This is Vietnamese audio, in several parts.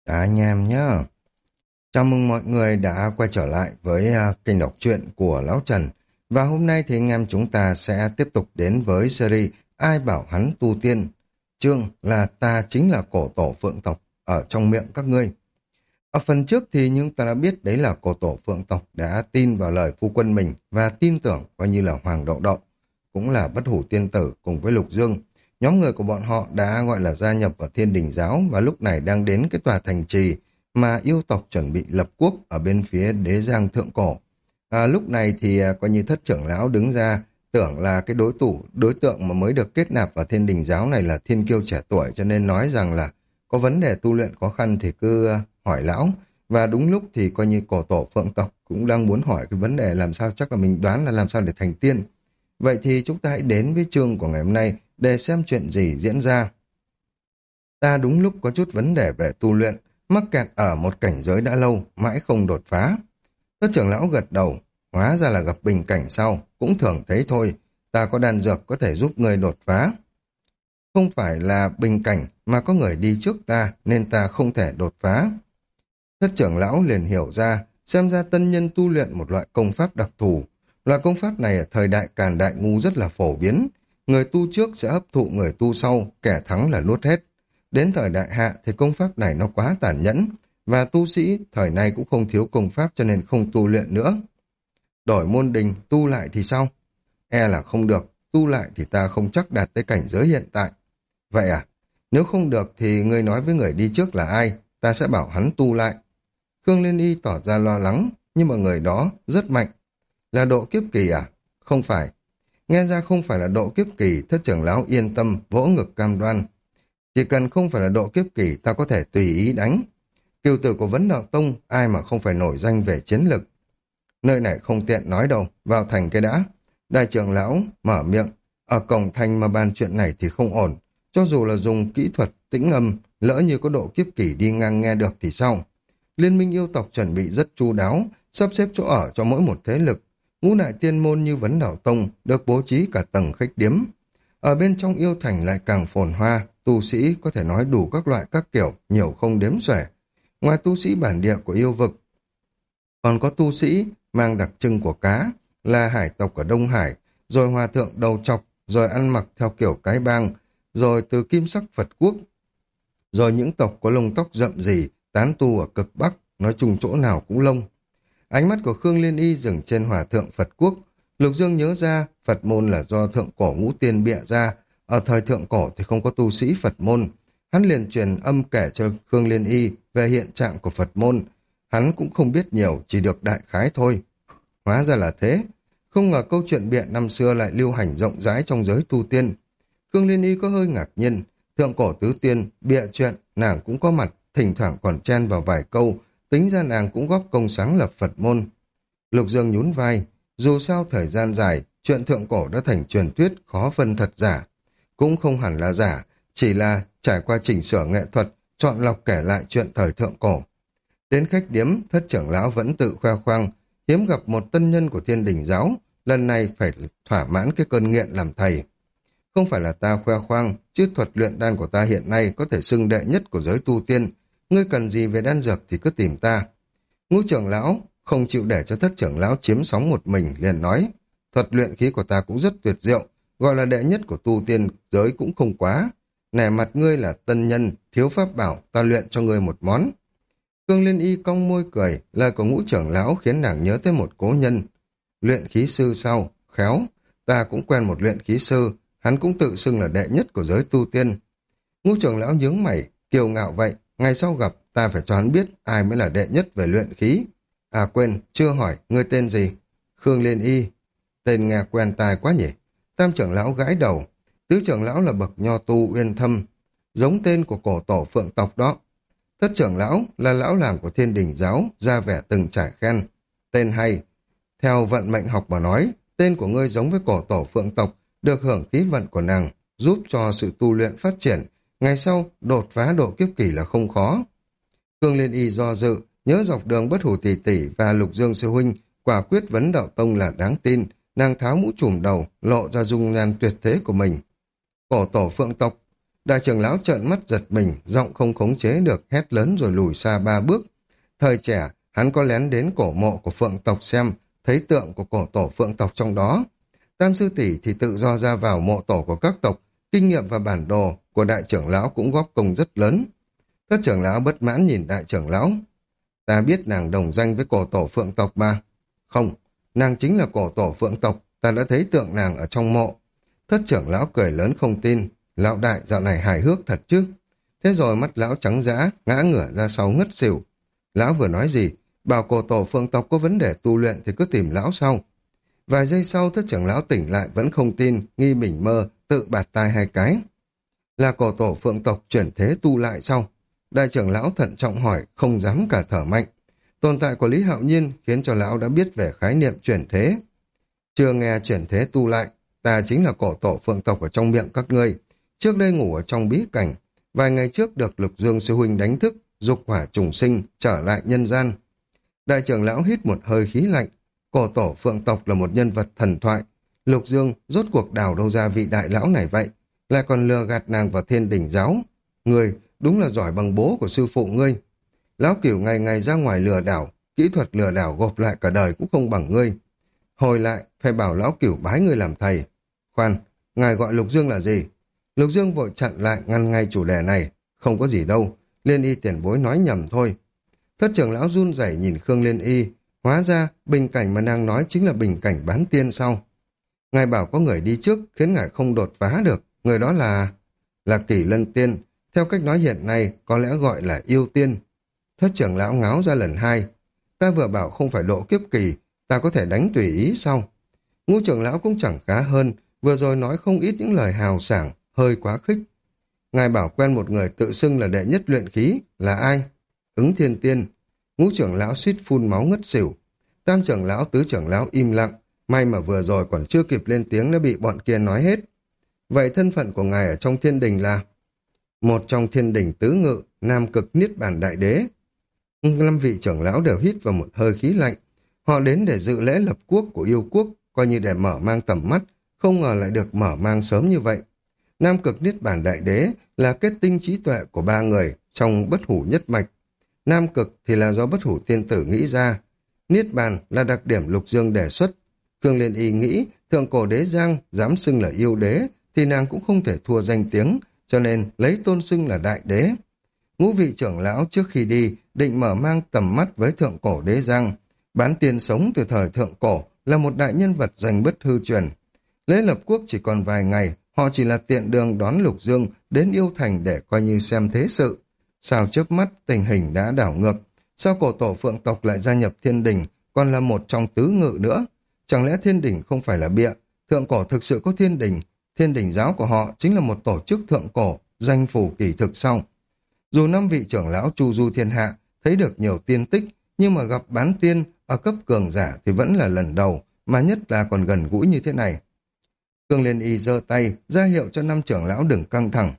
Anh em nhá. Chào mừng mọi người đã quay trở lại với kênh đọc truyện của Lão Trần. Và hôm nay thì anh em chúng ta sẽ tiếp tục đến với series Ai bảo hắn tu tiên. Chương là ta chính là cổ tổ phượng tộc ở trong miệng các ngươi. Ở phần trước thì chúng ta đã biết đấy là cổ tổ phượng tộc đã tin vào lời phu quân mình và tin tưởng coi như là Hoàng Đậu Đậu, cũng là bất hủ tiên tử cùng với Lục Dương. Nhóm người của bọn họ đã gọi là gia nhập vào Thiên Đình Giáo và lúc này đang đến cái tòa thành trì mà yêu tộc chuẩn bị lập quốc ở bên phía đế giang thượng cổ. Lúc này thì coi như thất trưởng lão đứng ra tưởng là cái đối tượng mà mới được kết nạp vào Thiên Đình Giáo này là thiên kiêu trẻ tuổi, cho nên nói rằng là có vấn đề tu luyện khó khăn thì cứ hỏi lão. Và đúng lúc thì coi như cổ tổ phượng tộc cũng đang muốn hỏi cái vấn đề làm sao, chắc là mình đoán là làm sao để thành tiên. Vậy thì chúng ta hãy đến với chương của ngày hôm nay để xem chuyện gì diễn ra. Ta đúng lúc có chút vấn đề về tu luyện, mắc kẹt ở một cảnh giới đã lâu, mãi không đột phá. Các trưởng lão gật đầu, hóa ra là gặp bình cảnh sau, cũng thường thấy thôi, ta có đan dược có thể giúp người đột phá. Không phải là bình cảnh mà có người đi trước ta nên ta không thể đột phá. Thất trưởng lão liền hiểu ra, xem ra tân nhân tu luyện một loại công pháp đặc thù. Loại công pháp này ở thời đại Càn Đại Ngu rất là phổ biến. Người tu trước sẽ hấp thụ người tu sau, kẻ thắng là nuốt hết. Đến thời đại Hạ thì công pháp này nó quá tàn nhẫn, và tu sĩ thời nay cũng không thiếu công pháp cho nên không tu luyện nữa. Đổi môn đình, tu lại thì sao? E là không được, tu lại thì ta không chắc đạt tới cảnh giới hiện tại. Vậy à? Nếu không được thì ngươi nói với người đi trước là ai, ta sẽ bảo hắn tu lại. Khương Liên Y tỏ ra lo lắng, nhưng mà người đó rất mạnh. Là độ kiếp kỳ à? Không phải. Nghe ra không phải là độ kiếp kỳ, thất trưởng lão yên tâm, vỗ ngực cam đoan. Chỉ cần không phải là độ kiếp kỳ, ta có thể tùy ý đánh. Kiều tử của Vấn Đạo Tông, ai mà không phải nổi danh về chiến lực. Nơi này không tiện nói đâu, vào thành cái đã. Đại trưởng lão mở miệng, ở cổng thành mà bàn chuyện này thì không ổn. Cho dù là dùng kỹ thuật tĩnh âm, lỡ như có độ kiếp kỳ đi ngang nghe được thì sao? Liên minh yêu tộc chuẩn bị rất chu đáo, sắp xếp chỗ ở cho mỗi một thế lực. Ngũ đại tiên môn như Vấn Đảo Tông được bố trí cả tầng khách điếm. Ở bên trong yêu thành lại càng phồn hoa, tu sĩ có thể nói đủ các loại các kiểu, nhiều không đếm xuể. Ngoài tu sĩ bản địa của yêu vực, còn có tu sĩ mang đặc trưng của cá, là hải tộc ở Đông Hải, rồi hòa thượng đầu trọc, rồi ăn mặc theo kiểu cái bang, rồi từ kim sắc Phật quốc, rồi những tộc có lông tóc rậm rì, tán tu ở cực Bắc, nói chung chỗ nào cũng lông. Ánh mắt của Khương Liên Y dừng trên hòa thượng Phật quốc. Lục Dương nhớ ra Phật môn là do thượng cổ ngũ tiên bịa ra, ở thời thượng cổ thì không có tu sĩ Phật môn. Hắn liền truyền âm kể cho Khương Liên Y về hiện trạng của Phật môn. Hắn cũng không biết nhiều, chỉ được đại khái thôi. Hóa ra là thế. Không ngờ câu chuyện bịa năm xưa lại lưu hành rộng rãi trong giới tu tiên. Khương Liên Y có hơi ngạc nhiên. Thượng cổ tứ tiên, bịa chuyện, nàng cũng có mặt, thỉnh thoảng còn chen vào vài câu, tính ra nàng cũng góp công sáng lập Phật môn. Lục Dương nhún vai, dù sao thời gian dài, chuyện thượng cổ đã thành truyền thuyết khó phân thật giả. Cũng không hẳn là giả, chỉ là trải qua chỉnh sửa nghệ thuật, chọn lọc kể lại chuyện thời thượng cổ. Đến khách điếm, thất trưởng lão vẫn tự khoe khoang, hiếm gặp một tân nhân của Thiên Đình Giáo, lần này phải thỏa mãn cái cơn nghiện làm thầy. Không phải là ta khoe khoang, chứ thuật luyện đan của ta hiện nay có thể xưng đệ nhất của giới tu tiên. Ngươi cần gì về đan dược thì cứ tìm ta. Ngũ trưởng lão không chịu để cho thất trưởng lão chiếm sóng một mình, liền nói, thuật luyện khí của ta cũng rất tuyệt diệu, gọi là đệ nhất của tu tiên giới cũng không quá. Nể mặt ngươi là tân nhân, thiếu pháp bảo, ta luyện cho ngươi một món. Khương Liên Y cong môi cười, lời của ngũ trưởng lão khiến nàng nhớ tới một cố nhân. Luyện khí sư sao? Khéo, ta cũng quen một luyện khí sư, hắn cũng tự xưng là đệ nhất của giới tu tiên. Ngũ trưởng lão nhướng mày, kiêu ngạo vậy, ngày sau gặp ta phải cho hắn biết ai mới là đệ nhất về luyện khí. À quên, chưa hỏi, ngươi tên gì? Khương Liên Y. Tên nghe quen tai quá nhỉ? Tam trưởng lão gãi đầu, tứ trưởng lão là bậc nho tu uyên thâm, giống tên của cổ tổ phượng tộc đó. Thất trưởng lão là lão làng của Thiên Đình Giáo, ra vẻ từng trải khen. Tên hay. Theo vận mệnh học mà nói, tên của ngươi giống với cổ tổ phượng tộc, được hưởng khí vận của nàng, giúp cho sự tu luyện phát triển, ngày sau đột phá độ kiếp kỳ là không khó. Khương Liên Y do dự, nhớ dọc đường bất hủ tỷ tỷ và Lục Dương sư huynh, quả quyết Vấn Đạo Tông là đáng tin, nàng tháo mũ trùm đầu, lộ ra dung nhan tuyệt thế của mình. Cổ tổ phượng tộc, Đại trưởng lão trợn mắt giật mình, giọng không khống chế được, hét lớn rồi lùi xa 3 bước. Thời trẻ, hắn có lén đến cổ mộ của Phượng tộc xem, thấy tượng của cổ tổ Phượng tộc trong đó. Tam sư tỷ thì tự do ra vào mộ tổ của các tộc, kinh nghiệm và bản đồ của đại trưởng lão cũng góp công rất lớn. Các trưởng lão bất mãn nhìn đại trưởng lão. Ta biết nàng đồng danh với cổ tổ Phượng tộc mà. Không, nàng chính là cổ tổ Phượng tộc, ta đã thấy tượng nàng ở trong mộ. Thất trưởng lão cười lớn không tin. Lão đại dạo này hài hước thật chứ. Thế rồi mắt lão trắng dã, ngã ngửa ra sau ngất xỉu. Lão vừa nói gì? Bảo cổ tổ Phượng tộc có vấn đề tu luyện thì cứ tìm lão sau. Vài giây sau thất trưởng lão tỉnh lại vẫn không tin, nghi mình mơ, tự bạt tai 2 cái. Là cổ tổ Phượng tộc chuyển thế tu lại sau. Đại trưởng lão thận trọng hỏi, không dám cả thở mạnh. Tồn tại của Lý Hạo Nhiên khiến cho lão đã biết về khái niệm chuyển thế. Chưa nghe chuyển thế tu lại, ta chính là cổ tổ Phượng tộc ở trong miệng các ngươi. Trước đây ngủ ở trong bí cảnh, vài ngày trước được Lục Dương sư huynh đánh thức, dục hỏa trùng sinh, trở lại nhân gian. Đại trưởng lão hít một hơi khí lạnh, cổ tổ Phượng tộc là một nhân vật thần thoại. Lục Dương rốt cuộc đào đâu ra vị đại lão này vậy, lại còn lừa gạt nàng vào Thiên Đình giáo. Ngươi đúng là giỏi bằng bố của sư phụ ngươi. Lão Cửu ngày ngày ra ngoài lừa đảo, kỹ thuật lừa đảo gộp lại cả đời cũng không bằng ngươi. Hồi lại, phải bảo Lão Cửu bái ngươi làm thầy. Khoan, ngài gọi Lục Dương là gì? Lục Dương vội chặn lại ngăn ngay chủ đề này. Không có gì đâu, Liên Y tiền bối nói nhầm thôi. Thất trưởng lão run rẩy nhìn Khương Liên Y. Hóa ra, bình cảnh mà nàng nói chính là bình cảnh bán tiên sau. Ngài bảo có người đi trước, khiến ngài không đột phá được. Người đó là Kỷ Lân Tiên. Theo cách nói hiện nay, có lẽ gọi là yêu tiên. Thất trưởng lão ngáo ra lần 2. Ta vừa bảo không phải độ kiếp kỳ, ta có thể đánh tùy ý sau. Ngũ trưởng lão cũng chẳng khá hơn, vừa rồi nói không ít những lời hào sảng, hơi quá khích. Ngài bảo quen một người tự xưng là đệ nhất luyện khí, là ai? Ứng Thiên Tiên. Ngũ trưởng lão suýt phun máu ngất xỉu. Tam trưởng lão, tứ trưởng lão im lặng, may mà vừa rồi còn chưa kịp lên tiếng đã bị bọn kia nói hết. Vậy thân phận của ngài ở trong thiên đình là? Một trong thiên đình tứ ngự, nam cực niết bàn đại đế. 5 vị trưởng lão đều hít vào một hơi khí lạnh. Họ đến để dự lễ lập quốc của yêu quốc, coi như để mở mang tầm mắt, không ngờ lại được mở mang sớm như vậy. Nam cực niết bàn đại đế là kết tinh trí tuệ của 3 người trong bất hủ nhất mạch. Nam cực thì là do bất hủ tiên tử nghĩ ra. Niết bàn là đặc điểm Lục Dương đề xuất. Khương Liên Y nghĩ thượng cổ đế Giang dám xưng là yêu đế thì nàng cũng không thể thua danh tiếng, cho nên lấy tôn xưng là đại đế. Ngũ vị trưởng lão trước khi đi định mở mang tầm mắt với thượng cổ đế Giang. Bán tiên sống từ thời thượng cổ là một đại nhân vật danh bất hư truyền. Lễ lập quốc chỉ còn vài ngày, họ chỉ là tiện đường đón Lục Dương đến yêu thành để coi như xem thế sự. Sao chớp mắt tình hình đã đảo ngược, sao cổ tổ Phượng tộc lại gia nhập thiên đình, còn là một trong tứ ngự nữa? Chẳng lẽ thiên đình không phải là bịa? Thượng cổ thực sự có thiên đình giáo của họ chính là một tổ chức thượng cổ, danh phủ kỳ thực sau. Dù 5 vị trưởng lão chu du thiên hạ thấy được nhiều tiên tích, nhưng mà gặp bán tiên ở cấp cường giả thì vẫn là lần đầu, mà nhất là còn gần gũi như thế này. Khương Liên Y giơ tay ra hiệu cho 5 trưởng lão đừng căng thẳng.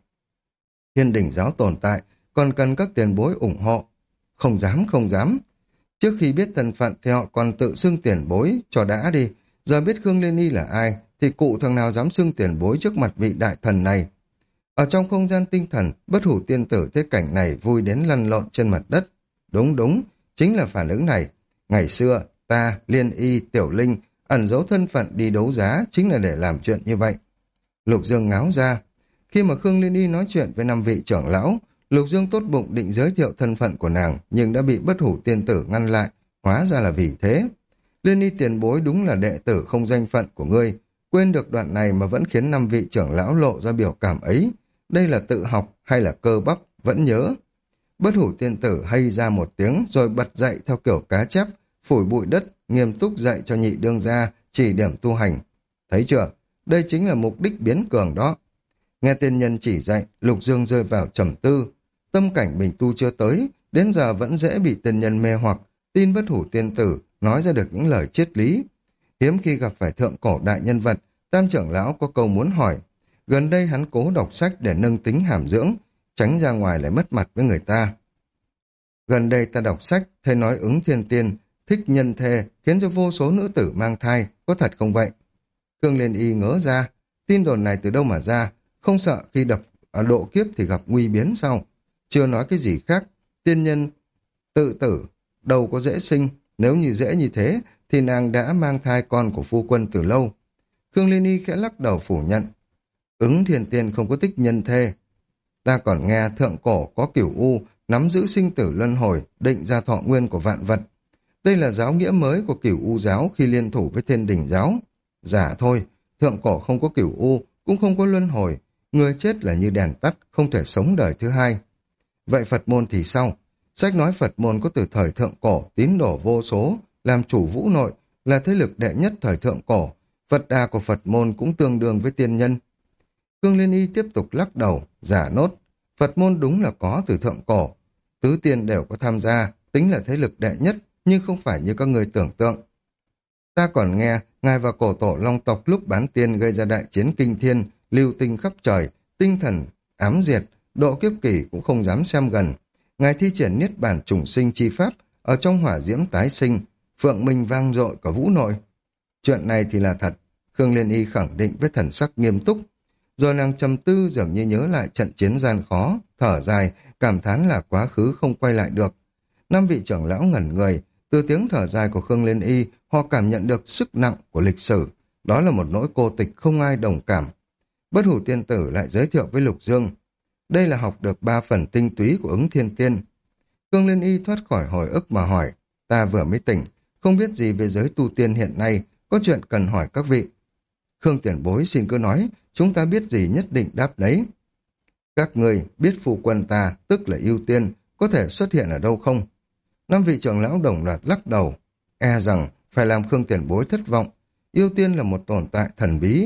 Thiên đình giáo tồn tại, còn cần các tiền bối ủng hộ. Không dám, không dám. Trước khi biết thân phận thì họ còn tự xưng tiền bối cho đã đi. Giờ biết Khương Liên Y là ai thì cụ thằng nào dám xưng tiền bối trước mặt vị đại thần này. Ở trong không gian tinh thần, bất hủ tiên tử thấy cảnh này vui đến lăn lộn trên mặt đất. Đúng đúng, chính là phản ứng này. Ngày xưa, ta, Liên Y, Tiểu Linh ẩn giấu thân phận đi đấu giá chính là để làm chuyện như vậy. Lục Dương ngáo ra. Khi mà Khương Liên Y nói chuyện với 5 vị trưởng lão, Lục Dương tốt bụng định giới thiệu thân phận của nàng, nhưng đã bị bất hủ tiên tử ngăn lại, hóa ra là vì thế. Liên Y tiền bối đúng là đệ tử không danh phận của ngươi, quên được đoạn này mà vẫn khiến 5 vị trưởng lão lộ ra biểu cảm ấy. Đây là tự học hay là cơ bắp, vẫn nhớ. Bất hủ tiên tử hay ra một tiếng rồi bật dậy theo kiểu cá chép, phủi bụi đất, nghiêm túc dạy cho nhị đương gia chỉ điểm tu hành. Thấy chưa? Đây chính là mục đích biến cường đó. Nghe tiên nhân chỉ dạy, Lục Dương rơi vào trầm tư. Tâm cảnh mình tu chưa tới, đến giờ vẫn dễ bị tiên nhân mê hoặc, tin bất hủ tiên tử, nói ra được những lời triết lý. Hiếm khi gặp phải thượng cổ đại nhân vật, Tam trưởng lão có câu muốn hỏi. Gần đây hắn cố đọc sách để nâng tính hàm dưỡng, tránh ra ngoài lại mất mặt với người ta. Gần đây ta đọc sách, thấy nói Ứng Thiên Tiên, thích nhân thê, khiến cho vô số nữ tử mang thai, có thật không vậy? Khương Liên Y ngớ ra, tin đồn này từ đâu mà ra, không sợ khi độ kiếp thì gặp nguy biến sao? Chưa nói cái gì khác, tiên nhân tự tử, đâu có dễ sinh, nếu như dễ như thế thì nàng đã mang thai con của phu quân từ lâu. Khương Liên Y khẽ lắc đầu phủ nhận. Ứng Thiên Tiên không có tích nhân thê. Ta còn nghe thượng cổ có cửu u, nắm giữ sinh tử luân hồi, định ra thọ nguyên của vạn vật. Đây là giáo nghĩa mới của cửu u giáo khi liên thủ với Thiên Đình giáo. Giả thôi, thượng cổ không có cửu u, cũng không có luân hồi. Người chết là như đèn tắt, không thể sống đời thứ hai. Vậy Phật môn thì sao? Sách nói Phật môn có từ thời thượng cổ, tín đồ vô số, làm chủ vũ nội, là thế lực đệ nhất thời thượng cổ. Phật đà của Phật môn cũng tương đương với tiên nhân. Khương Liên Y tiếp tục lắc đầu, giả nốt. Phật môn đúng là có từ thượng cổ. Tứ tiên đều có tham gia, tính là thế lực đệ nhất, nhưng không phải như các người tưởng tượng. Ta còn nghe, ngài và cổ tổ Long tộc lúc bán tiên gây ra đại chiến kinh thiên, lưu tinh khắp trời, tinh thần, ám diệt, độ kiếp kỳ cũng không dám xem gần. Ngài thi triển niết bàn trùng sinh chi pháp, ở trong hỏa diễm tái sinh, phượng minh vang dội cả vũ nội. Chuyện này thì là thật, Khương Liên Y khẳng định với thần sắc nghiêm túc. Rồi nàng trầm tư dường như nhớ lại trận chiến gian khó, thở dài, cảm thán là quá khứ không quay lại được. Năm vị trưởng lão ngẩn người, từ tiếng thở dài của Khương Liên Y, họ cảm nhận được sức nặng của lịch sử. Đó là một nỗi cô tịch không ai đồng cảm. Bất Hủ Tiên Tử lại giới thiệu với Lục Dương. Đây là học được 3 phần tinh túy của Ứng Thiên Tiên. Khương Liên Y thoát khỏi hồi ức mà hỏi, ta vừa mới tỉnh, không biết gì về giới tu tiên hiện nay, có chuyện cần hỏi các vị. Khương tiền bối xin cứ nói, chúng ta biết gì nhất định đáp lấy. Các người biết phu quân ta, tức là ưu tiên, có thể xuất hiện ở đâu không? Năm vị trưởng lão đồng loạt lắc đầu, e rằng phải làm Khương tiền bối thất vọng. Ưu tiên là một tồn tại thần bí.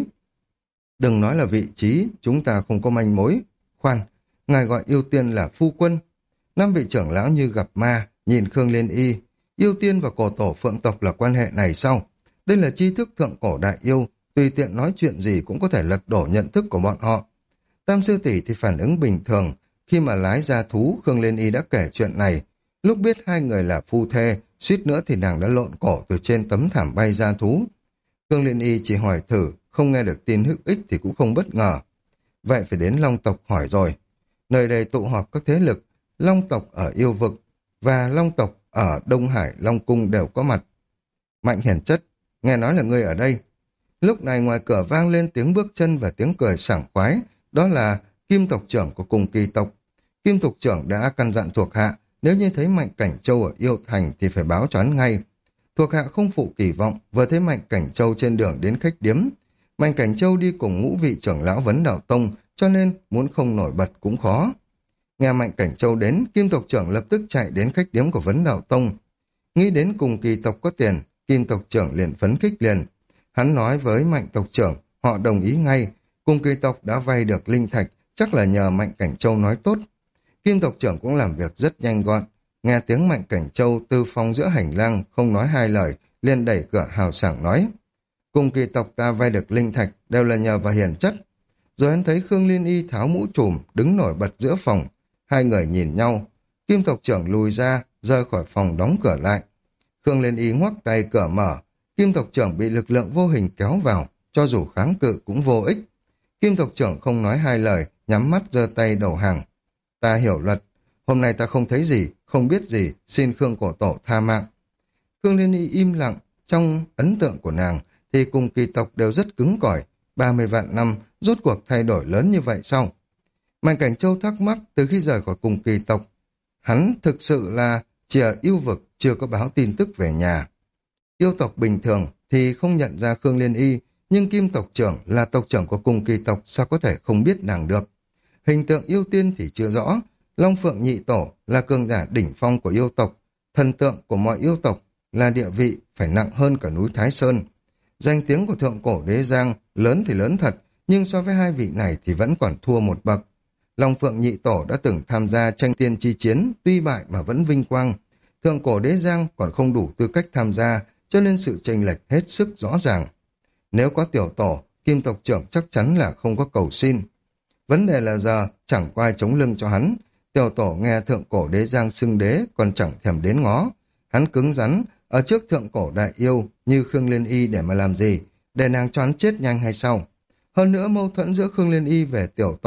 Đừng nói là vị trí, chúng ta không có manh mối. Khoan, ngài gọi ưu tiên là phu quân. Năm vị trưởng lão như gặp ma, nhìn Khương Liên Y. Ưu tiên và cổ tổ phượng tộc là quan hệ này sao? Đây là tri thức thượng cổ đại yêu, tùy tiện nói chuyện gì cũng có thể lật đổ nhận thức của bọn họ. Tam sư tỷ thì phản ứng bình thường, khi mà lái ra thú, Khương Liên Y đã kể chuyện này. Lúc biết hai người là phu thê, suýt nữa thì nàng đã lộn cổ từ trên tấm thảm bay ra thú. Khương Liên Y chỉ hỏi thử, không nghe được tin hữu ích thì cũng không bất ngờ. Vậy phải đến Long tộc hỏi rồi. Nơi đây tụ họp các thế lực, Long tộc ở yêu vực và Long tộc ở Đông Hải Long Cung đều có mặt. Mạnh Hiển Chất, nghe nói là ngươi ở đây. Lúc này ngoài cửa vang lên tiếng bước chân và tiếng cười sảng khoái, đó là Kim tộc trưởng của cùng kỳ tộc. Kim tộc trưởng đã căn dặn thuộc hạ, nếu như thấy Mạnh Cảnh Châu ở Yêu Thành thì phải báo cho hắn ngay. Thuộc hạ không phụ kỳ vọng, vừa thấy Mạnh Cảnh Châu trên đường đến khách điếm. Mạnh Cảnh Châu đi cùng ngũ vị trưởng lão Vấn Đạo Tông, cho nên muốn không nổi bật cũng khó. Nghe Mạnh Cảnh Châu đến, Kim tộc trưởng lập tức chạy đến khách điếm của Vấn Đạo Tông. Nghĩ đến cùng kỳ tộc có tiền, Kim tộc trưởng liền phấn khích liền. Hắn nói với Mạnh tộc trưởng, họ đồng ý ngay, cùng kỳ tộc đã vay được linh thạch, chắc là nhờ Mạnh Cảnh Châu nói tốt. Kim tộc trưởng cũng làm việc rất nhanh gọn. Nghe tiếng Mạnh Cảnh Châu từ phòng giữa hành lang, không nói hai lời, liền đẩy cửa hào sảng nói. Cùng kỳ tộc ta vay được linh thạch, đều là nhờ vào Hiển Chất. Rồi hắn thấy Khương Liên Y tháo mũ trùm, đứng nổi bật giữa phòng. Hai người nhìn nhau, Kim tộc trưởng lùi ra, rời khỏi phòng đóng cửa lại. Khương Liên Y ngoắc tay cửa mở, Kim tộc trưởng bị lực lượng vô hình kéo vào, cho dù kháng cự cũng vô ích. Kim tộc trưởng không nói hai lời, nhắm mắt giơ tay đầu hàng. Ta hiểu luật, hôm nay ta không thấy gì, không biết gì, xin Khương cổ tổ tha mạng. Khương Liên Y im lặng, trong ấn tượng của nàng thì cùng kỳ tộc đều rất cứng cỏi, 30 vạn năm, rốt cuộc thay đổi lớn như vậy sao? Mạnh Cảnh Châu thắc mắc từ khi rời khỏi cùng kỳ tộc. Hắn thực sự là chỉ ở yêu vực chưa có báo tin tức về nhà. Yêu tộc bình thường thì không nhận ra Khương Liên Y, nhưng Kim tộc trưởng là tộc trưởng của cùng kỳ tộc sao có thể không biết nàng được. Hình tượng yêu tiên thì chưa rõ, Long Phượng Nhị Tổ là cường giả đỉnh phong của yêu tộc, thần tượng của mọi yêu tộc là địa vị phải nặng hơn cả núi Thái Sơn. Danh tiếng của thượng cổ đế giang lớn thì lớn thật, nhưng so với hai vị này thì vẫn còn thua một bậc. Long Phượng Nhị Tổ đã từng tham gia tranh tiên chi chiến, tuy bại mà vẫn vinh quang. Thượng cổ đế giang còn không đủ tư cách tham gia, cho nên sự chênh lệch hết sức rõ ràng. Nếu có tiểu tổ, Kim tộc trưởng chắc chắn là không có cầu xin. Vấn đề là giờ chẳng có ai chống lưng cho hắn. Tiểu tổ nghe thượng cổ đế giang xưng đế còn chẳng thèm đến ngó. Hắn cứng rắn, ở trước thượng cổ đại yêu như Khương Liên Y để mà làm gì, để nàng cho hắn chết nhanh hay sao? Hơn nữa mâu thuẫn giữa Khương Liên Y về tiểu tổ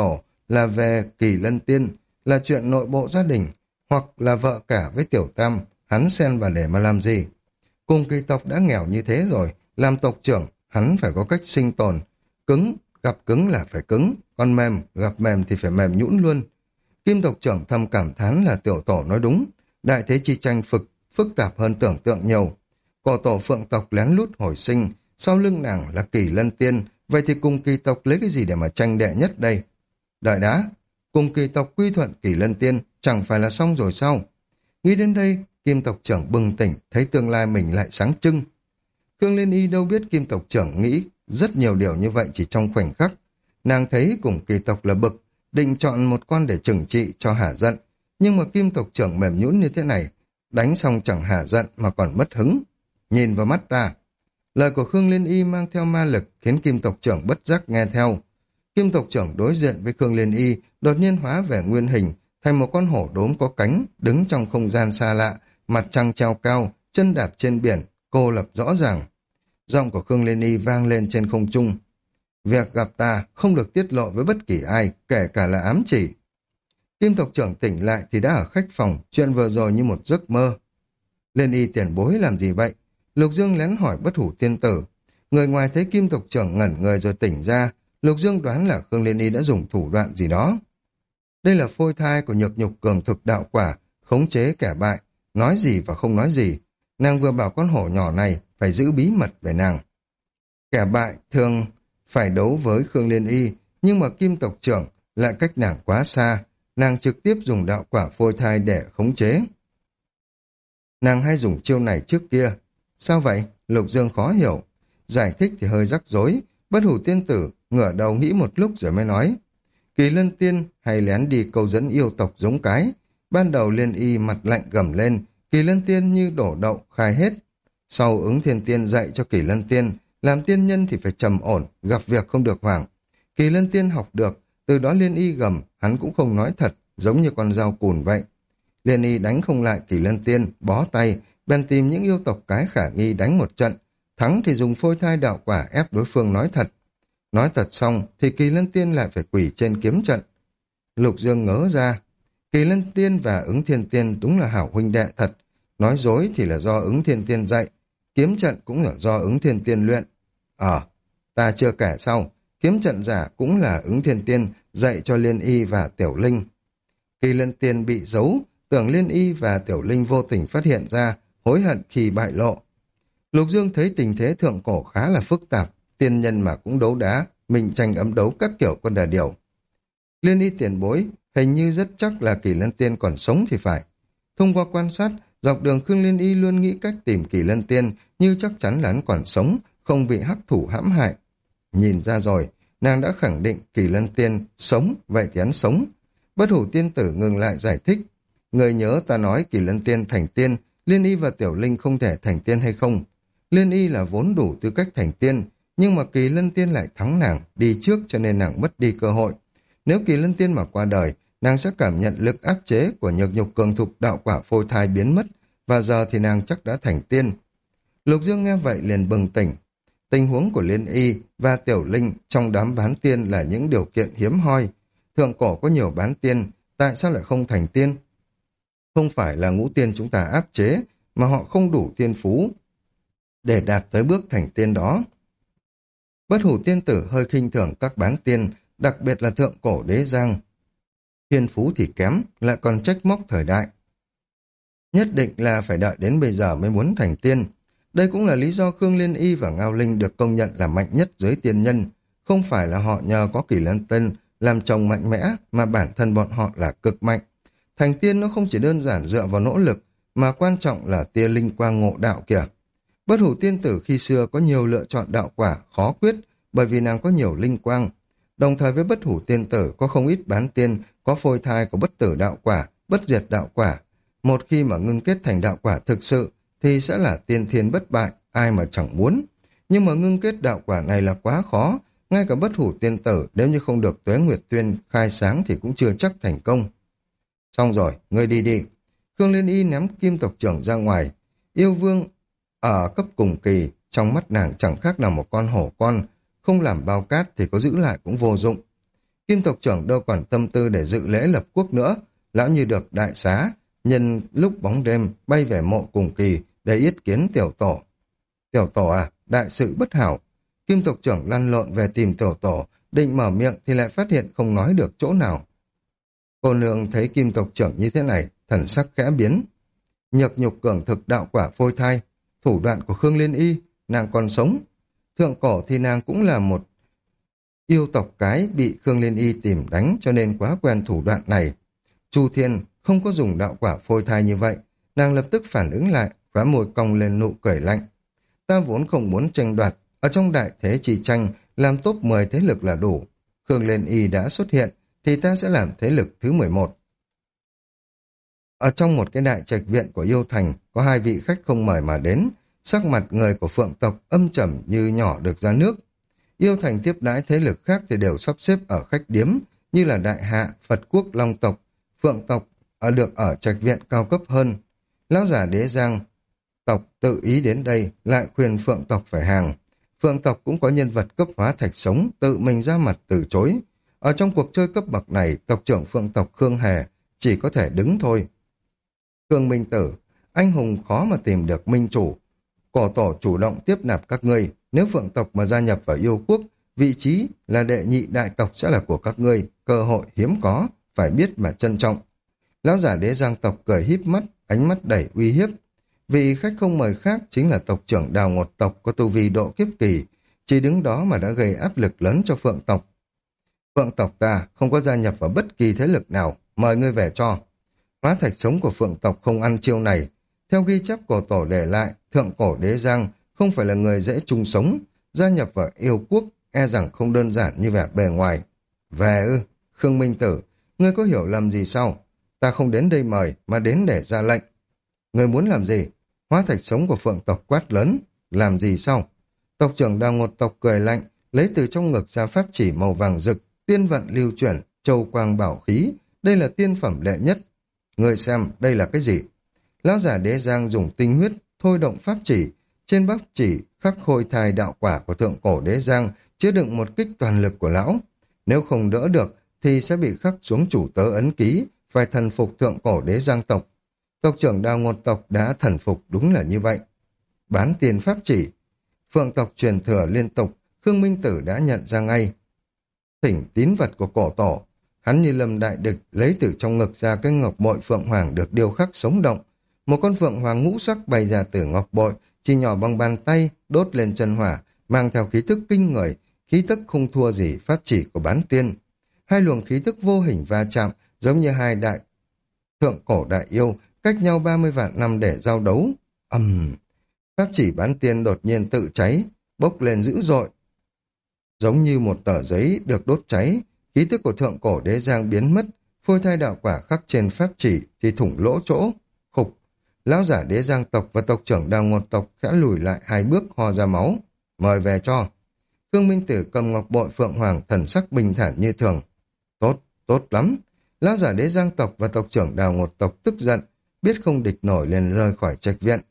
là về Kỳ Lân Tiên, là chuyện nội bộ gia đình, hoặc là vợ cả với Tiểu Tam, hắn xen vào để mà làm gì? Cùng kỳ tộc đã nghèo như thế rồi, làm tộc trưởng, hắn phải có cách sinh tồn. Cứng, gặp cứng là phải cứng, còn mềm, gặp mềm thì phải mềm nhũn luôn. Kim tộc trưởng thầm cảm thán là tiểu tổ nói đúng, đại thế chi tranh phức tạp hơn tưởng tượng nhiều. Cổ tổ phượng tộc lén lút hồi sinh, sau lưng nàng là Kỳ Lân Tiên, vậy thì cùng kỳ tộc lấy cái gì để mà tranh đệ nhất đây? Đợi đã, cùng kỳ tộc quy thuận Kỳ Lân Tiên, chẳng phải là xong rồi sao? Nghĩ đến đây, Kim tộc trưởng bừng tỉnh, thấy tương lai mình lại sáng trưng. Khương Liên Y đâu biết Kim tộc trưởng nghĩ rất nhiều điều như vậy chỉ trong khoảnh khắc. Nàng thấy cùng kỳ tộc là bực, định chọn một con để trừng trị cho hả giận. Nhưng mà Kim tộc trưởng mềm nhũn như thế này, đánh xong chẳng hả giận mà còn mất hứng. Nhìn vào mắt ta. Lời của Khương Liên Y mang theo ma lực khiến Kim tộc trưởng bất giác nghe theo. Kim tộc trưởng đối diện với Khương Liên Y đột nhiên hóa vẻ nguyên hình thành một con hổ đốm có cánh đứng trong không gian xa lạ, mặt trăng treo cao, chân đạp trên biển, cô lập rõ ràng. Giọng của Khương Liên Y vang lên trên không trung. Việc gặp ta không được tiết lộ với bất kỳ ai, kể cả là ám chỉ. Kim tộc trưởng tỉnh lại thì đã ở khách phòng, chuyện vừa rồi như một giấc mơ. Liên Y tiền bối làm gì vậy? Lục Dương lén hỏi Bất Hủ tiên tử. Người ngoài thấy Kim tộc trưởng ngẩn người rồi tỉnh ra, Lục Dương đoán là Khương Liên Y đã dùng thủ đoạn gì đó. Đây là phôi thai của nhược nhục cường thực đạo quả, khống chế kẻ bại, nói gì và không nói gì. Nàng vừa bảo con hổ nhỏ này phải giữ bí mật về nàng. Kẻ bại thường phải đấu với Khương Liên Y, nhưng mà Kim tộc trưởng lại cách nàng quá xa, nàng trực tiếp dùng đạo quả phôi thai để khống chế. Nàng hay dùng chiêu này trước kia. Sao vậy? Lục Dương khó hiểu. Giải thích thì hơi rắc rối, Bất Hủ tiên tử ngửa đầu nghĩ một lúc rồi mới nói. Kỳ Lân Tiên hay lén đi câu dẫn yêu tộc giống cái. Ban đầu Liên Y mặt lạnh gầm lên, Kỳ Lân Tiên như đổ đậu khai hết. Sau Ứng Thiên Tiên dạy cho Kỳ Lân Tiên, làm tiên nhân thì phải trầm ổn, gặp việc không được hoảng. Kỳ Lân Tiên học được, từ đó Liên Y gầm, hắn cũng không nói thật, giống như con dao cùn vậy. Liên Y đánh không lại Kỳ Lân Tiên, bó tay, bèn tìm những yêu tộc cái khả nghi đánh một trận. Thắng thì dùng phôi thai đạo quả ép đối phương nói thật. Nói thật xong thì Kỳ Lân Tiên lại phải quỳ trên kiếm trận. Lục Dương ngớ ra. Kỳ Lân Tiên và Ứng Thiên Tiên đúng là hảo huynh đệ thật. Nói dối thì là do Ứng Thiên Tiên dạy. Kiếm trận cũng là do Ứng Thiên Tiên luyện. Ta chưa kể sau. Kiếm trận giả cũng là Ứng Thiên Tiên dạy cho Liên Y và Tiểu Linh. Kỳ Lân Tiên bị giấu, tưởng Liên Y và Tiểu Linh vô tình phát hiện ra, hối hận khi bại lộ. Lục Dương thấy tình thế thượng cổ khá là phức tạp, tiên nhân mà cũng đấu đá, mình tranh ấm đấu các kiểu con đà điểu. Liên Y tiền bối, hình như rất chắc là Kỳ Lân Tiên còn sống thì phải. Thông qua quan sát, dọc đường Khương Liên Y luôn nghĩ cách tìm Kỳ Lân Tiên như chắc chắn là hắn còn sống, không bị hắc thủ hãm hại. Nhìn ra rồi, nàng đã khẳng định Kỳ Lân Tiên sống, vậy thì hắn sống. Bất Hủ tiên tử ngừng lại giải thích. Người nhớ ta nói Kỳ Lân Tiên thành tiên, Liên Y và Tiểu Linh không thể thành tiên hay không? Liên Y là vốn đủ tư cách thành tiên, nhưng mà Kỳ Lân Tiên lại thắng nàng, đi trước cho nên nàng mất đi cơ hội. Nếu Kỳ Lân Tiên mà qua đời, nàng sẽ cảm nhận lực áp chế của nhược nhục cường thục đạo quả phôi thai biến mất, và giờ thì nàng chắc đã thành tiên. Lục Dương nghe vậy liền bừng tỉnh. Tình huống của Liên Y và Tiểu Linh trong đám bán tiên là những điều kiện hiếm hoi. Thượng cổ có nhiều bán tiên, tại sao lại không thành tiên? Không phải là ngũ tiên chúng ta áp chế, mà họ không đủ tiên phú để đạt tới bước thành tiên đó. Bất Hủ tiên tử hơi khinh thường các bán tiên, đặc biệt là thượng cổ đế giang. Thiên phú thì kém, lại còn trách móc thời đại. Nhất định là phải đợi đến bây giờ mới muốn thành tiên. Đây cũng là lý do Khương Liên Y và Ngao Linh được công nhận là mạnh nhất dưới tiên nhân. Không phải là họ nhờ có Kỳ Lân Tiên làm chồng mạnh mẽ, mà bản thân bọn họ là cực mạnh. Thành tiên nó không chỉ đơn giản dựa vào nỗ lực, mà quan trọng là tia linh quang ngộ đạo kìa. Bất Hủ tiên tử khi xưa có nhiều lựa chọn đạo quả khó quyết, bởi vì nàng có nhiều linh quang. Đồng thời với Bất Hủ tiên tử có không ít bán tiên, có phôi thai của bất tử đạo quả, bất diệt đạo quả. Một khi mà ngưng kết thành đạo quả thực sự, thì sẽ là tiên thiên bất bại, ai mà chẳng muốn. Nhưng mà ngưng kết đạo quả này là quá khó, ngay cả Bất Hủ tiên tử nếu như không được Tuế Nguyệt Tuyên khai sáng thì cũng chưa chắc thành công. Xong rồi, ngươi đi đi. Khương Liên Y ném Kim tộc trưởng ra ngoài. Yêu vương ở cấp cùng kỳ, trong mắt nàng chẳng khác nào một con hổ con, không làm bao cát thì có giữ lại cũng vô dụng. Kim tộc trưởng đâu còn tâm tư để dự lễ lập quốc nữa, lão như được đại xá, nhân lúc bóng đêm bay về mộ cùng kỳ để yết kiến tiểu tổ. Tiểu tổ à, đại sự bất hảo. Kim tộc trưởng lăn lộn về tìm tiểu tổ, định mở miệng thì lại phát hiện không nói được chỗ nào. Cô nương thấy kim tộc trưởng như thế này, thần sắc khẽ biến. Nhược nhục cường thực đạo quả phôi thai, thủ đoạn của Khương Liên Y, nàng còn sống. Thượng cổ thì nàng cũng là một yêu tộc cái bị Khương Liên Y tìm đánh cho nên quá quen thủ đoạn này. Chu Thiên không có dùng đạo quả phôi thai như vậy, nàng lập tức phản ứng lại, khóe môi cong lên nụ cười lạnh. Ta vốn không muốn tranh đoạt, ở trong đại thế chi tranh, làm top 10 thế lực là đủ. Khương Liên Y đã xuất hiện, thì ta sẽ làm thế lực thứ 11. Ở trong một cái đại trạch viện của Yêu Thành, có hai vị khách không mời mà đến, sắc mặt người của Phượng tộc âm trầm như nhỏ được ra nước. Yêu Thành tiếp đãi thế lực khác thì đều sắp xếp ở khách điếm, như là Đại Hạ, Phật Quốc, Long tộc, Phượng tộc được ở trạch viện cao cấp hơn. Lão giả Đế Giang tộc tự ý đến đây lại khuyên Phượng tộc phải hàng. Phượng tộc cũng có nhân vật cấp hóa thạch sống tự mình ra mặt từ chối. Ở trong cuộc chơi cấp bậc này, tộc trưởng Phượng tộc Khương Hề chỉ có thể đứng thôi. Khương Minh Tử, anh hùng khó mà tìm được minh chủ. Cổ tổ chủ động tiếp nạp các ngươi, nếu Phượng tộc mà gia nhập vào yêu quốc, vị trí là đệ nhị đại tộc sẽ là của các ngươi, cơ hội hiếm có, phải biết mà trân trọng. Lão giả Đế Giang tộc cười híp mắt, ánh mắt đầy uy hiếp. Vị khách không mời khác chính là tộc trưởng Đào Ngột tộc có tu vi độ kiếp kỳ, chỉ đứng đó mà đã gây áp lực lớn cho Phượng tộc. Phượng tộc ta không có gia nhập vào bất kỳ thế lực nào, mời ngươi về cho. Hóa thạch sống của Phượng tộc không ăn chiêu này. Theo ghi chép cổ tổ để lại, thượng cổ Đế Giang không phải là người dễ chung sống, gia nhập vào yêu quốc e rằng không đơn giản như vẻ bề ngoài. Về ư, Khương Minh Tử, ngươi có hiểu lầm gì sao? Ta không đến đây mời mà đến để ra lệnh. Ngươi muốn làm gì? Hóa thạch sống của Phượng tộc quát lớn. Làm gì sao? Tộc trưởng Đào Ngột tộc cười lạnh, lấy từ trong ngực ra pháp chỉ màu vàng rực, tiên vận lưu chuyển, châu quang bảo khí. Đây là tiên phẩm đệ nhất. Ngươi xem, đây là cái gì? Lão giả Đế Giang dùng tinh huyết, thôi động pháp chỉ. Trên pháp chỉ khắc khôi thai đạo quả của thượng cổ Đế Giang, chứa đựng một kích toàn lực của lão. Nếu không đỡ được, thì sẽ bị khắc xuống chủ tớ ấn ký, phải thần phục thượng cổ Đế Giang tộc. Tộc trưởng Đào Ngột tộc đã thần phục đúng là như vậy. Bán tiền pháp chỉ. Phượng tộc truyền thừa liên tục, Khương Minh Tử đã nhận ra ngay. Thỉnh tín vật của cổ tổ. Hắn như lâm đại địch lấy từ trong ngực ra cái ngọc bội phượng hoàng được điêu khắc sống động. Một con phượng hoàng ngũ sắc bay ra từ ngọc bội, chỉ nhỏ bằng bàn tay, đốt lên chân hỏa, mang theo khí tức kinh người, khí tức không thua gì pháp chỉ của bán tiên. Hai luồng khí tức vô hình va chạm, giống như hai đại thượng cổ đại yêu, cách nhau 30 vạn năm để giao đấu. Pháp chỉ bán tiên đột nhiên tự cháy, bốc lên dữ dội. Giống như một tờ giấy được đốt cháy, khí tức của thượng cổ Đế Giang biến mất, phôi thai đạo quả khắc trên pháp chỉ thì thủng lỗ chỗ. Khục, lão giả Đế Giang tộc và tộc trưởng Đào Ngột tộc khẽ lùi lại 2 bước ho ra máu. Mời về cho. Khương Minh Tử cầm ngọc bội phượng hoàng, thần sắc bình thản như thường. Tốt, tốt lắm. Lão giả Đế Giang tộc và tộc trưởng Đào Ngột tộc tức giận, biết không địch nổi liền rời khỏi trạch viện.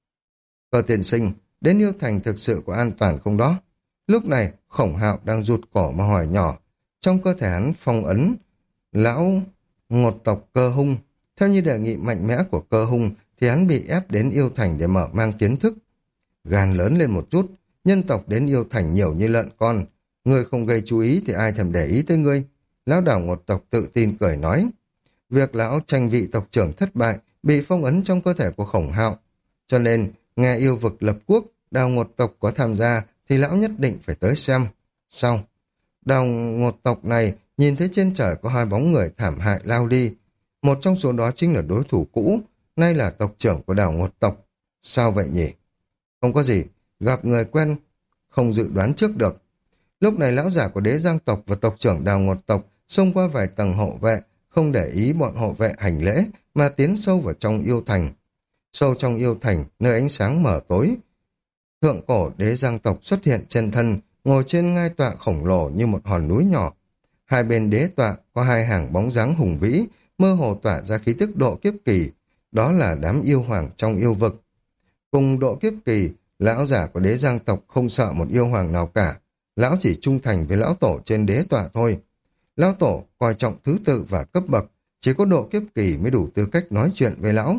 Cơ tiên sinh, đến Yêu Thành thực sự có an toàn không đó? Lúc này, Khổng Hạo đang rụt cổ mà hỏi nhỏ. Trong cơ thể hắn phong ấn lão Ngột tộc Cơ Hung. Theo như đề nghị mạnh mẽ của Cơ Hung thì hắn bị ép đến Yêu Thành để mở mang kiến thức. Gan lớn lên một chút, nhân tộc đến Yêu Thành nhiều như lợn con. Ngươi không gây chú ý thì ai thèm để ý tới ngươi. Lão Đào Ngột tộc tự tin cười nói. Việc lão tranh vị tộc trưởng thất bại, bị phong ấn trong cơ thể của Khổng Hạo. Cho nên, nghe yêu vực lập quốc, Đào Ngột tộc có tham gia thì lão nhất định phải tới xem. Sao? Đào Ngột tộc này nhìn thấy trên trời có 2 bóng người thảm hại lao đi. Một trong số đó chính là đối thủ cũ, nay là tộc trưởng của Đào Ngột tộc. Sao vậy nhỉ? Không có gì, gặp người quen, không dự đoán trước được. Lúc này lão giả của Đế Giang tộc và tộc trưởng Đào Ngột tộc xông qua vài tầng hộ vệ, không để ý bọn hộ vệ hành lễ mà tiến sâu vào trong yêu thành. Sâu trong yêu thành, nơi ánh sáng mở tối, thượng cổ Đế Giang tộc xuất hiện trên thân, ngồi trên ngai tọa khổng lồ như một hòn núi nhỏ. Hai bên đế tọa có 2 hàng bóng dáng hùng vĩ, mơ hồ tỏa ra khí tức độ kiếp kỳ, đó là đám yêu hoàng trong yêu vực. Cùng độ kiếp kỳ, lão giả của Đế Giang tộc không sợ một yêu hoàng nào cả, lão chỉ trung thành với lão tổ trên đế tọa thôi. Lão tổ coi trọng thứ tự và cấp bậc, chỉ có độ kiếp kỳ mới đủ tư cách nói chuyện với lão.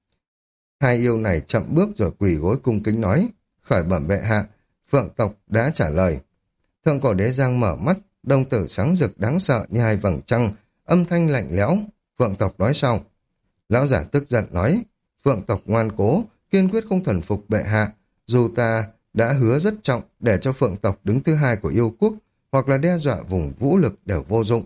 Hai yêu này chậm bước rồi quỳ gối cung kính nói, khởi bẩm bệ hạ, Phượng tộc đã trả lời. Thượng cổ đế giang mở mắt, đồng tử sáng rực đáng sợ như hai vầng trăng, âm thanh lạnh lẽo. Phượng tộc nói sau. Lão giả tức giận nói, Phượng tộc ngoan cố, kiên quyết không thuần phục bệ hạ, dù ta đã hứa rất trọng để cho Phượng tộc đứng thứ hai của yêu quốc, hoặc là đe dọa vùng vũ lực đều vô dụng.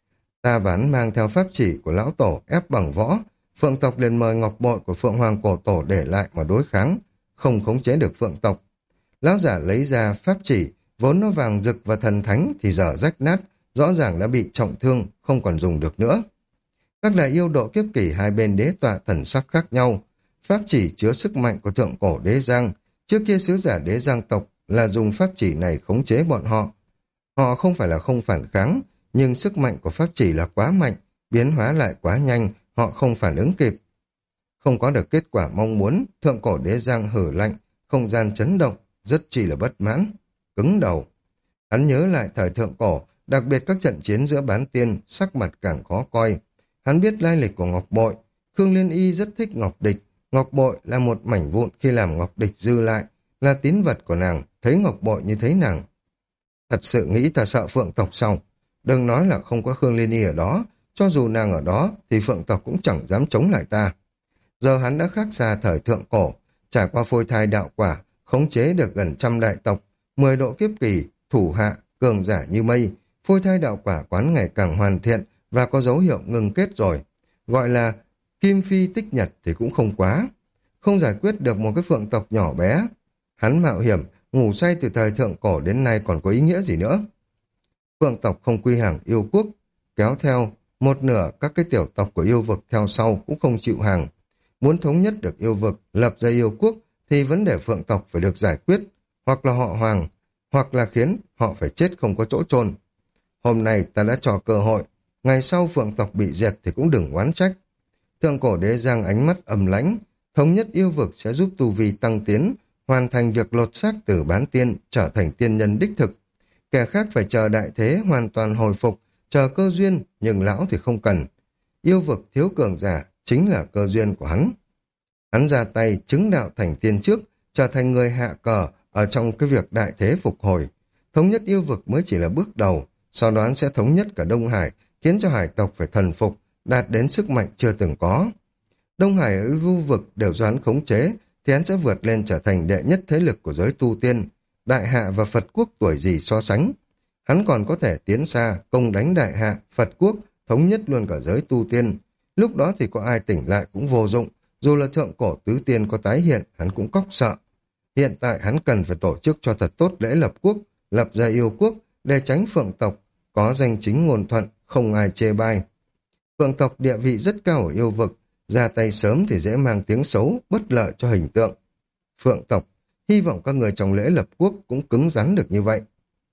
Ta và hắn mang theo pháp chỉ của lão tổ ép bằng võ, Phượng tộc liền mời ngọc bội của Phượng Hoàng cổ tổ để lại mà đối kháng, không khống chế được Phượng tộc. Lão giả lấy ra pháp chỉ, vốn nó vàng rực và thần thánh thì giờ rách nát, rõ ràng đã bị trọng thương, không còn dùng được nữa. Các đại yêu độ kiếp kỳ hai bên đế tọa thần sắc khác nhau, pháp chỉ chứa sức mạnh của thượng cổ đế giang, trước kia sứ giả đế giang tộc là dùng pháp chỉ này khống chế bọn họ. Họ không phải là không phản kháng, nhưng sức mạnh của pháp chỉ là quá mạnh, biến hóa lại quá nhanh, họ không phản ứng kịp. Không có được kết quả mong muốn, thượng cổ đế giang hử lạnh, không gian chấn động, rất chỉ là bất mãn, cứng đầu. Hắn nhớ lại thời thượng cổ, đặc biệt các trận chiến giữa bán tiên, sắc mặt càng khó coi. Hắn biết lai lịch của ngọc bội, Khương Liên Y rất thích ngọc địch, ngọc bội là một mảnh vụn khi làm ngọc địch dư lại, là tín vật của nàng, thấy ngọc bội như thấy nàng. Thật sự nghĩ ta sợ Phượng tộc sao? Đừng nói là không có Khương Liên Y ở đó, cho dù nàng ở đó thì Phượng tộc cũng chẳng dám chống lại ta. Giờ hắn đã khác xa thời thượng cổ, trải qua phôi thai đạo quả, khống chế được gần 100 đại tộc, 10 độ kiếp kỳ, thủ hạ, cường giả như mây, phôi thai đạo quả quán ngày càng hoàn thiện và có dấu hiệu ngừng kết rồi. Gọi là kim phi tích nhật thì cũng không quá. Không giải quyết được một cái Phượng tộc nhỏ bé. Hắn mạo hiểm, ngủ say từ thời thượng cổ đến nay còn có ý nghĩa gì nữa. Phượng tộc không quy hàng yêu quốc, kéo theo một nửa các cái tiểu tộc của yêu vực theo sau cũng không chịu hàng. Muốn thống nhất được yêu vực, lập ra yêu quốc thì vấn đề Phượng tộc phải được giải quyết, hoặc là họ hoàng, hoặc là khiến họ phải chết không có chỗ chôn. Hôm nay ta đã cho cơ hội, ngày sau Phượng tộc bị diệt thì cũng đừng oán trách. Thượng cổ đế giang ánh mắt âm lãnh, thống nhất yêu vực sẽ giúp tu vi tăng tiến, hoàn thành việc lột xác từ bán tiên trở thành tiên nhân đích thực. Kẻ khác phải chờ đại thế hoàn toàn hồi phục, chờ cơ duyên, nhưng lão thì không cần. Yêu vực thiếu cường giả chính là cơ duyên của hắn. Hắn ra tay chứng đạo thành tiên trước, trở thành người hạ cờ ở trong cái việc đại thế phục hồi. Thống nhất yêu vực mới chỉ là bước đầu, sau đó hắn sẽ thống nhất cả Đông Hải, khiến cho hải tộc phải thần phục, đạt đến sức mạnh chưa từng có. Đông Hải ở vu vực đều do hắn khống chế, thì hắn sẽ vượt lên trở thành đệ nhất thế lực của giới tu tiên. Đại hạ và Phật quốc tuổi gì so sánh. Hắn còn có thể tiến xa, công đánh đại hạ, Phật quốc, thống nhất luôn cả giới tu tiên. Lúc đó thì có ai tỉnh lại cũng vô dụng, dù là thượng cổ tứ tiên có tái hiện, hắn cũng cóc sợ. Hiện tại hắn cần phải tổ chức cho thật tốt lễ lập quốc, lập ra yêu quốc, để tránh Phượng tộc, có danh chính ngôn thuận, không ai chê bai. Phượng tộc địa vị rất cao ở yêu vực, ra tay sớm thì dễ mang tiếng xấu, bất lợi cho hình tượng. Phượng tộc, hy vọng các người trong lễ lập quốc cũng cứng rắn được như vậy.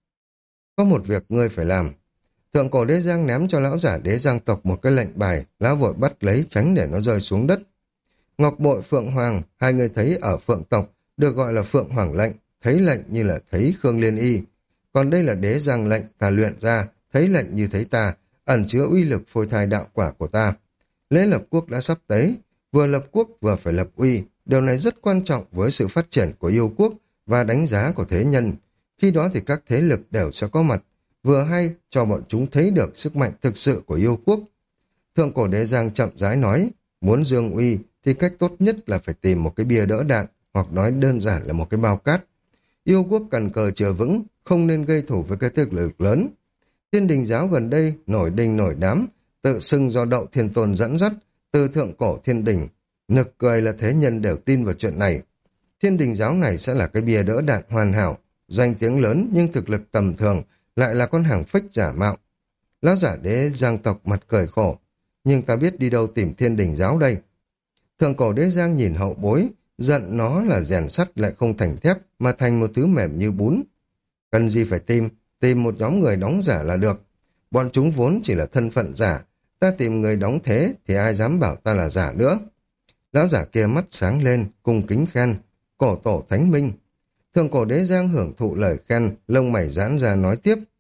Có một việc ngươi phải làm. Thượng cổ đế giang ném cho lão giả đế giang tộc một cái lệnh bài, lão vội bắt lấy tránh để nó rơi xuống đất. Ngọc bội Phượng Hoàng, hai người thấy ở Phượng tộc, được gọi là Phượng Hoàng lệnh, thấy lệnh như là thấy Khương Liên Y. Còn đây là đế giang lệnh ta luyện ra, thấy lệnh như thấy ta, ẩn chứa uy lực phôi thai đạo quả của ta. Lễ lập quốc đã sắp tới, vừa lập quốc vừa phải lập uy, điều này rất quan trọng với sự phát triển của yêu quốc và đánh giá của thế nhân. Khi đó thì các thế lực đều sẽ có mặt, vừa hay cho bọn chúng thấy được sức mạnh thực sự của yêu quốc. Thượng cổ đế giang chậm rãi nói, muốn dương uy thì cách tốt nhất là phải tìm một cái bia đỡ đạn, hoặc nói đơn giản là một cái bao cát. Yêu quốc cần cờ chưa vững, không nên gây thủ với cái thế lực lớn. Thiên đình giáo gần đây nổi đình nổi đám, tự xưng do Đậu Thiên Tôn dẫn dắt, từ thượng cổ thiên đình. Nực cười là thế nhân đều tin vào chuyện này. Thiên đình giáo này sẽ là cái bia đỡ đạn hoàn hảo, danh tiếng lớn nhưng thực lực tầm thường, lại là con hàng phách giả mạo. Lão giả đế giang tộc mặt cười khổ, nhưng ta biết đi đâu tìm thiên đình giáo đây. Thượng cổ đế giang nhìn hậu bối, giận nó là rèn sắt lại không thành thép, mà thành một thứ mềm như bún. Cần gì phải tìm một nhóm người đóng giả là được. Bọn chúng vốn chỉ là thân phận giả, ta tìm người đóng thế thì ai dám bảo ta là giả nữa. Lão giả kia mắt sáng lên, cung kính khen, cổ tổ thánh minh. Thượng cổ đế giang hưởng thụ lời khen, lông mày giãn ra nói tiếp.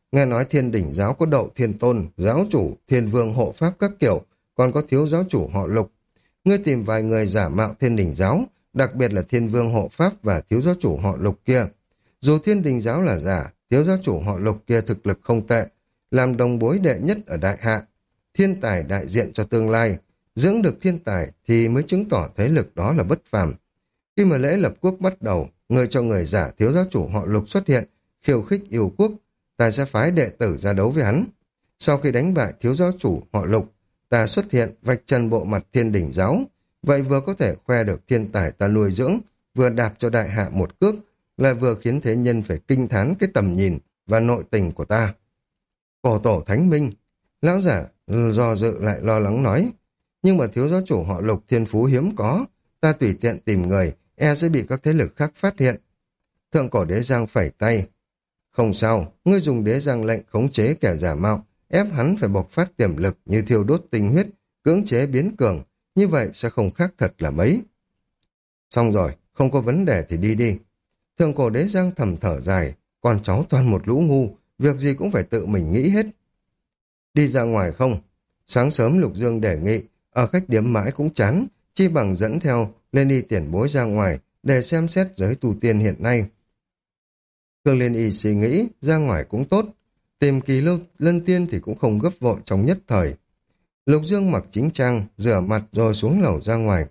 Nghe nói Thiên Đỉnh giáo có Đậu Thiên Tôn, giáo chủ, Thiên Vương hộ pháp các kiểu, còn có thiếu giáo chủ họ Lục. Ngươi tìm vài người giả mạo Thiên Đỉnh giáo, đặc biệt là Thiên Vương hộ pháp và thiếu giáo chủ họ Lục kia. Dù Thiên Đỉnh giáo là giả, thiếu giáo chủ họ Lục kia thực lực không tệ, làm đồng bối đệ nhất ở đại hạ, thiên tài đại diện cho tương lai. Dưỡng được thiên tài thì mới chứng tỏ thế lực đó là bất phàm. Khi mà lễ lập quốc bắt đầu, người cho người giả thiếu giáo chủ họ Lục xuất hiện, khiêu khích yêu quốc, ta sẽ phái đệ tử ra đấu với hắn. Sau khi đánh bại thiếu giáo chủ họ Lục, ta xuất hiện vạch trần bộ mặt Thiên Đỉnh giáo, vậy vừa có thể khoe được thiên tài ta nuôi dưỡng, vừa đạp cho đại hạ một cước, lại vừa khiến thế nhân phải kinh thán cái tầm nhìn và nội tình của ta. Cổ tổ thánh minh, lão giả do dự lại lo lắng nói, nhưng mà thiếu giáo chủ họ Lục thiên phú hiếm có, ta tùy tiện tìm người, e sẽ bị các thế lực khác phát hiện. Thượng cổ đế giang phẩy tay, không sao, ngươi dùng đế giang lệnh khống chế kẻ giả mạo, ép hắn phải bộc phát tiềm lực như thiêu đốt tinh huyết, cưỡng chế biến cường, như vậy sẽ không khác thật là mấy. Xong rồi, không có vấn đề thì đi đi. Thượng cổ đế giang thầm thở dài, con cháu toàn một lũ ngu, việc gì cũng phải tự mình nghĩ hết. Đi ra ngoài không? Sáng sớm Lục Dương đề nghị, ở khách điếm mãi cũng chán, chi bằng dẫn theo lên y tiền bối ra ngoài để xem xét giới tu tiên hiện nay. Khương Liên Y suy nghĩ, ra ngoài cũng tốt, tìm kỳ lâu lân tiên thì cũng không gấp vội trong nhất thời. Lục Dương mặc chính trang, rửa mặt rồi xuống lầu ra ngoài.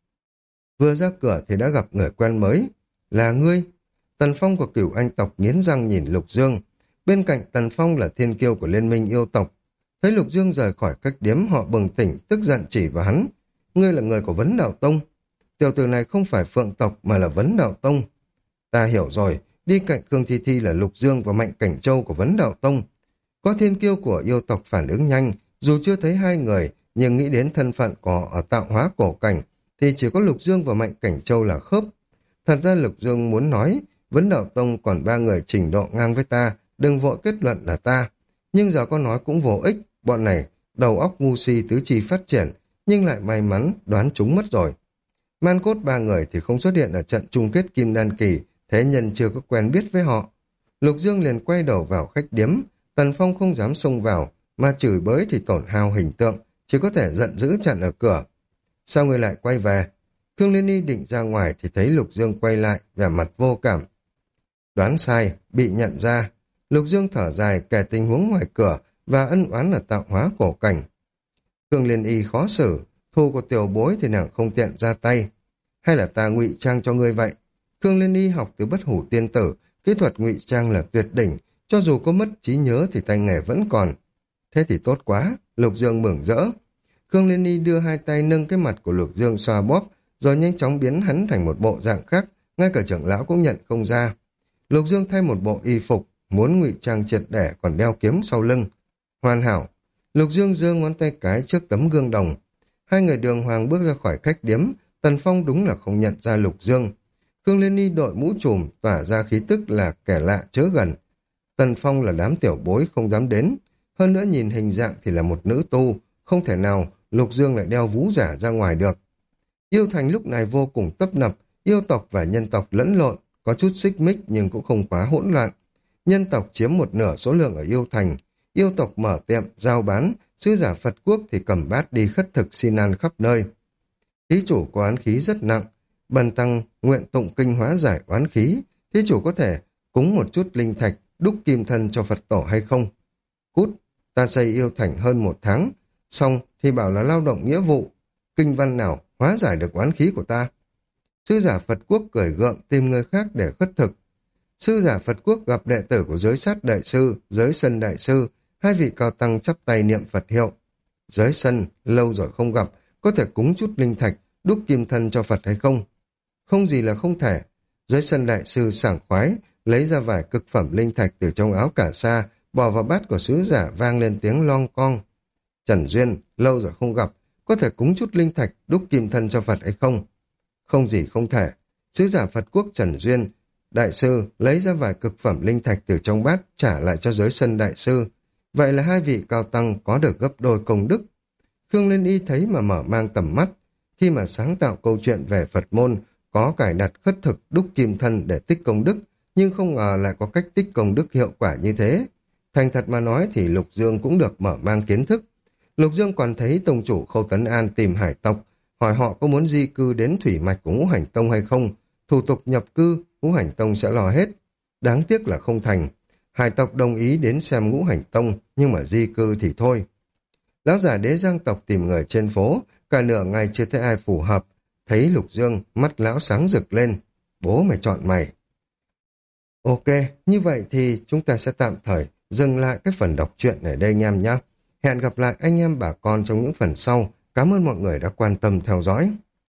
Vừa ra cửa thì đã gặp người quen mới. Là ngươi? Tần Phong của Cửu Anh tộc nghiến răng nhìn Lục Dương. Bên cạnh Tần Phong là thiên kiêu của Liên minh yêu tộc. Thấy Lục Dương rời khỏi khách điếm, họ bừng tỉnh, tức giận chỉ vào hắn. Ngươi là người của Vấn Đạo Tông. Tiểu tử này không phải Phượng tộc mà là Vấn Đạo Tông. Ta hiểu rồi, đi cạnh Khương Thi Thi là Lục Dương và Mạnh Cảnh Châu của Vấn Đạo Tông. Có thiên kiêu của yêu tộc phản ứng nhanh, dù chưa thấy hai người, nhưng nghĩ đến thân phận của ở tạo hóa cổ cảnh, thì chỉ có Lục Dương và Mạnh Cảnh Châu là khớp. Thật ra Lục Dương muốn nói, Vấn Đạo Tông còn ba người trình độ ngang với ta, đừng vội kết luận là ta. Nhưng giờ có nói cũng vô ích, bọn này đầu óc ngu si tứ chi phát triển, nhưng lại may mắn đoán chúng mất rồi. Man cốt ba người thì không xuất hiện ở trận chung kết Kim Đan Kỳ, thế nhân chưa có quen biết với họ. Lục Dương liền quay đầu vào khách điếm, Tần Phong không dám xông vào, mà chửi bới thì tổn hao hình tượng, chỉ có thể giận dữ chặn ở cửa. Sao người lại quay về? Khương Liên Y định ra ngoài thì thấy Lục Dương quay lại, vẻ mặt vô cảm. Đoán sai, bị nhận ra. Lục Dương thở dài kể tình huống ngoài cửa và ân oán ở tạo hóa cổ cảnh. Khương Liên Y khó xử, thu của tiểu bối thì nàng không tiện ra tay. Hay là ta ngụy trang cho ngươi vậy? Khương Liên Y học từ Bất Hủ Tiên Tử, kỹ thuật ngụy trang là tuyệt đỉnh, cho dù có mất trí nhớ thì tay nghề vẫn còn. Thế thì tốt quá, Lục Dương mừng rỡ. Khương Liên Y đưa hai tay nâng cái mặt của Lục Dương xoa bóp, rồi nhanh chóng biến hắn thành một bộ dạng khác, ngay cả trưởng lão cũng nhận không ra. Lục Dương thay một bộ y phục, muốn ngụy trang triệt để còn đeo kiếm sau lưng. Hoàn hảo, Lục Dương giơ ngón tay cái trước tấm gương đồng. Hai người đường hoàng bước ra khỏi khách điếm, Tần Phong đúng là không nhận ra Lục Dương. Khương Liên Y đội mũ trùm, tỏa ra khí tức là kẻ lạ chớ gần. Tần Phong là đám tiểu bối không dám đến, hơn nữa nhìn hình dạng thì là một nữ tu, không thể nào Lục Dương lại đeo vú giả ra ngoài được. Yêu Thành lúc này vô cùng tấp nập, yêu tộc và nhân tộc lẫn lộn, có chút xích mích nhưng cũng không quá hỗn loạn. Nhân tộc chiếm một nửa số lượng ở Yêu Thành, yêu tộc mở tiệm, giao bán, sứ giả Phật quốc thì cầm bát đi khất thực xin ăn khắp nơi. Thí chủ có oán khí rất nặng, bần tăng nguyện tụng kinh hóa giải oán khí, thí chủ có thể cúng một chút linh thạch, đúc kim thân cho Phật tổ hay không? Cút, ta xây Yêu Thành hơn 1 tháng, xong thì bảo là lao động nghĩa vụ, kinh văn nào hóa giải được oán khí của ta? Sứ giả Phật quốc cười gượng tìm người khác để khất thực. Sư giả Phật quốc gặp đệ tử của giới sát đại sư, giới sân đại sư, hai vị cao tăng chắp tay niệm Phật hiệu. Giới sân, lâu rồi không gặp, có thể cúng chút linh thạch, đúc kim thân cho Phật hay không? Không gì là không thể. Giới sân đại sư sảng khoái, lấy ra vài cực phẩm linh thạch từ trong áo cà sa, bỏ vào bát của sứ giả vang lên tiếng long cong. Trần Duyên, lâu rồi không gặp, có thể cúng chút linh thạch, đúc kim thân cho Phật hay không? Không gì không thể. Sứ giả Phật quốc Trần Duyên, đại sư lấy ra vài cực phẩm linh thạch từ trong bát trả lại cho giới sân đại sư. Vậy là hai vị cao tăng có được gấp đôi công đức. Khương Liên Y thấy mà mở mang tầm mắt. Khi mà sáng tạo câu chuyện về Phật môn, có cài đặt khất thực đúc kim thân để tích công đức, nhưng không ngờ lại có cách tích công đức hiệu quả như thế. Thành thật mà nói thì Lục Dương cũng được mở mang kiến thức. Lục Dương còn thấy tông chủ Khâu Tấn An tìm hải tộc, hỏi họ có muốn di cư đến thủy mạch của Ngũ Hành Tông hay không. Thủ tục nhập cư, Ngũ Hành Tông sẽ lo hết. Đáng tiếc là không thành. Hải tộc đồng ý đến xem Ngũ Hành Tông, nhưng mà di cư thì thôi. Lão giả Đế Giang tộc tìm người trên phố, cả nửa ngày chưa thấy ai phù hợp. Thấy Lục Dương, mắt lão sáng rực lên. Bố mày chọn mày. Ok, như vậy thì chúng ta sẽ tạm thời dừng lại cái phần đọc truyện ở đây anh em nhé. Hẹn gặp lại anh em bà con trong những phần sau. Cảm ơn mọi người đã quan tâm theo dõi.